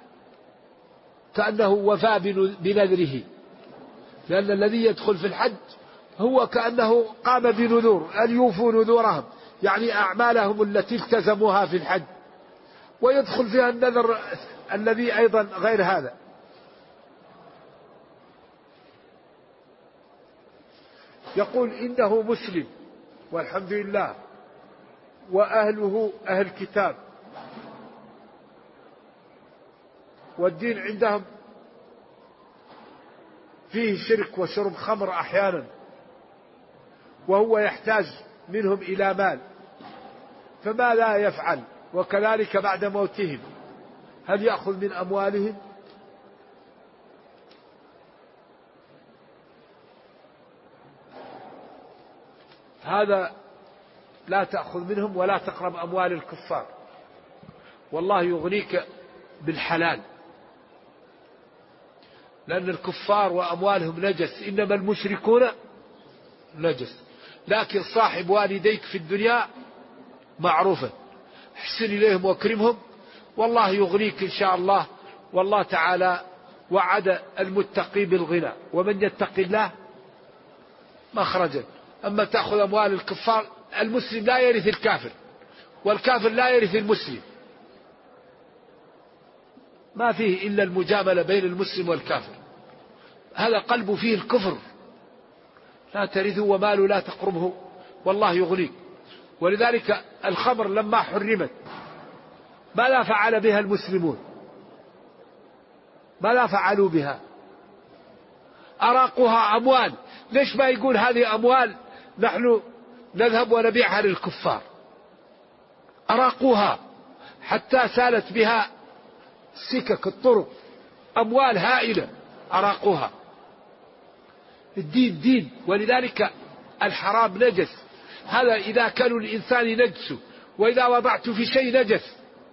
كأنه وفى بنذره، لأن الذي يدخل في الحج هو كأنه قام بنذور، أن يوفوا نذورهم، يعني أعمالهم التي التزموها في الحج، ويدخل فيها النذر الذي أيضا غير هذا. يقول: إنه مسلم والحمد لله، وأهله أهل كتاب، والدين عندهم فيه شرك وشرب خمر أحيانا، وهو يحتاج منهم إلى مال فما لا يفعل، وكذلك بعد موتهم هل يأخذ من أموالهم؟ هذا لا تأخذ منهم ولا تقرب أموال الكفار، والله يغنيك بالحلال، لأن الكفار وأموالهم نجس، إنما المشركون نجس. لكن صاحب والديك في الدنيا معروفة، احسن إليهم واكرمهم، والله يغنيك إن شاء الله. والله تعالى وعد المتقي بالغنى، ومن يتق الله مخرجا. أما تأخذ أموال الكفار، المسلم لا يرث الكافر، والكافر لا يرث المسلم، ما فيه إلا المجاملة بين المسلم والكافر، هذا قلبه فيه الكفر، لا ترثه وماله لا تقربه، والله يغنيك. ولذلك الخمر لما حرمت ماذا فعل بها المسلمون؟ ماذا فعلوا بها؟ أراقوها أموال. ليش ما يقول هذه أموال نحن نذهب ونبيعها للكفار؟ أراقوها حتى سالت بها سكك الطرق، أموال هائلة أراقوها. الدين دين، ولذلك الحرام نجس، هذا إذا كانوا الإنسان نجسه، وإذا وضعت في شيء نجس.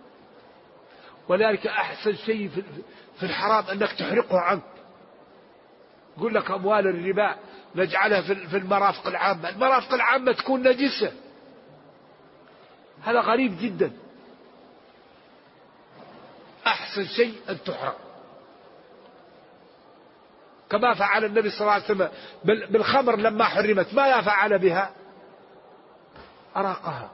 ولذلك أحسن شيء في الحرام أنك تحرقه عنك. يقول لك أموال الربا نجعلها في المرافق العامة، المرافق العامة تكون نجسة، هذا غريب جدا. أحسن شيء أن تحرق، كما فعل النبي صلى الله عليه وسلم بالخمر لما حرمت، ماذا فعل بها؟ أراقها،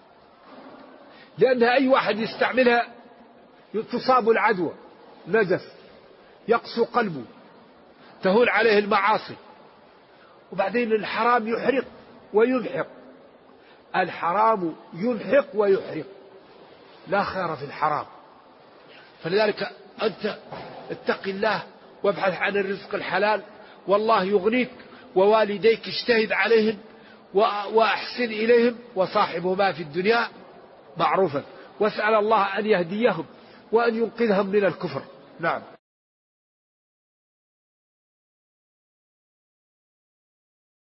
لأنها أي واحد يستعملها تصاب العدوى، نجس، يقسو قلبه، تهون عليه المعاصي. وبعدين الحرام يحرق ويمحق، الحرام يمحق ويحرق، لا خير في الحرام. فلذلك أنت اتق الله وابحث عن الرزق الحلال، والله يغنيك. ووالديك اجتهد عليهم وأحسن إليهم، وصاحبهما في الدنيا معروفا، واسأل الله أن يهديهم وأن ينقذهم من الكفر. نعم.